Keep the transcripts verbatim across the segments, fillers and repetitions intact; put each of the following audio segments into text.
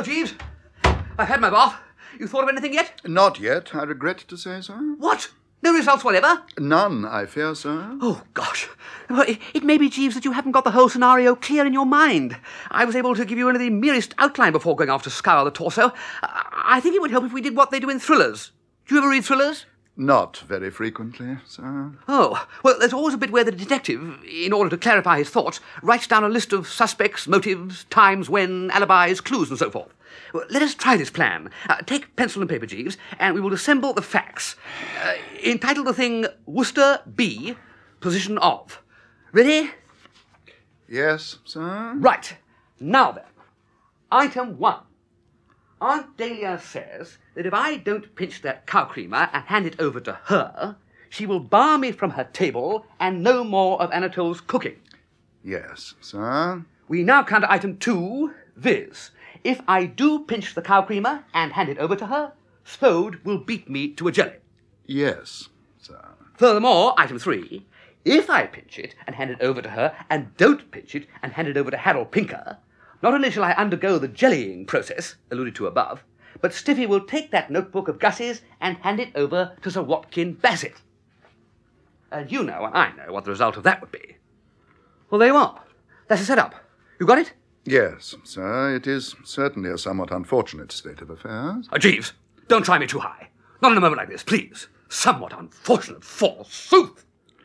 Well, Jeeves, I've had my bath. You thought of anything yet? Not yet, I regret to say, sir. What? No results whatever? None, I fear, sir. Oh, gosh. Well, it, it may be, Jeeves, that you haven't got the whole scenario clear in your mind. I was able to give you only the merest outline before going off to scour the torso. I, I think it would help if we did what they do in thrillers. Do you ever read thrillers? Not very frequently, sir. Oh, well, there's always a bit where the detective, in order to clarify his thoughts, writes down a list of suspects, motives, times when, alibis, clues, and so forth. Well, let us try this plan. Uh, take pencil and paper, Jeeves, and we will assemble the facts. Uh, entitle the thing Worcester B, Position of. Ready? Yes, sir. Right. Now then. Item one. Aunt Dahlia says that if I don't pinch that cow creamer and hand it over to her, she will bar me from her table and no more of Anatole's cooking. Yes, sir. We now come to item two, viz. If I do pinch the cow creamer and hand it over to her, Spode will beat me to a jelly. Yes, sir. Furthermore, item three, if I pinch it and hand it over to her and don't pinch it and hand it over to Harold Pinker, not only shall I undergo the jellying process, alluded to above, but Stiffy will take that notebook of Gus's and hand it over to Sir Watkin Bassett. And you know and I know what the result of that would be. Well, there you are. That's a setup. You got it? Yes, sir. It is certainly a somewhat unfortunate state of affairs. Oh, Jeeves, don't try me too high. Not in a moment like this, please. Somewhat unfortunate, forsooth.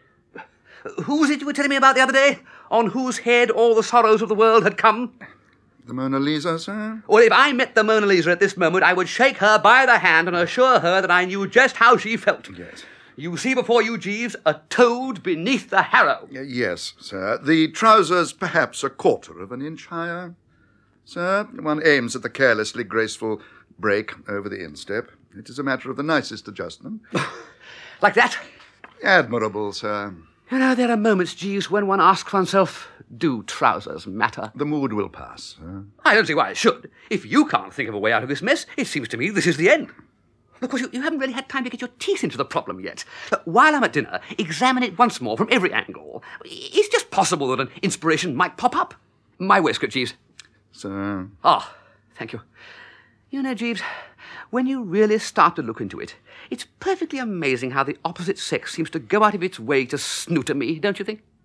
Who was it you were telling me about the other day? On whose head all the sorrows of the world had come? The Mona Lisa, sir? Well, if I met the Mona Lisa at this moment, I would shake her by the hand and assure her that I knew just how she felt. Yes. You see before you, Jeeves, a toad beneath the harrow. Y- yes, sir. The trousers perhaps a quarter of an inch higher. Sir, one aims at the carelessly graceful break over the instep. It is a matter of the nicest adjustment. Like that? Admirable, sir. You know, there are moments, Jeeves, when one asks oneself, do trousers matter? The mood will pass, sir. I don't see why it should. If you can't think of a way out of this mess, it seems to me this is the end. Of course, you, you haven't really had time to get your teeth into the problem yet. But while I'm at dinner, examine it once more from every angle. It's just possible that an inspiration might pop up. My waistcoat, Jeeves. Sir. Ah, thank you. You know, Jeeves, when you really start to look into it, it's perfectly amazing how the opposite sex seems to go out of its way to snooter me, don't you think?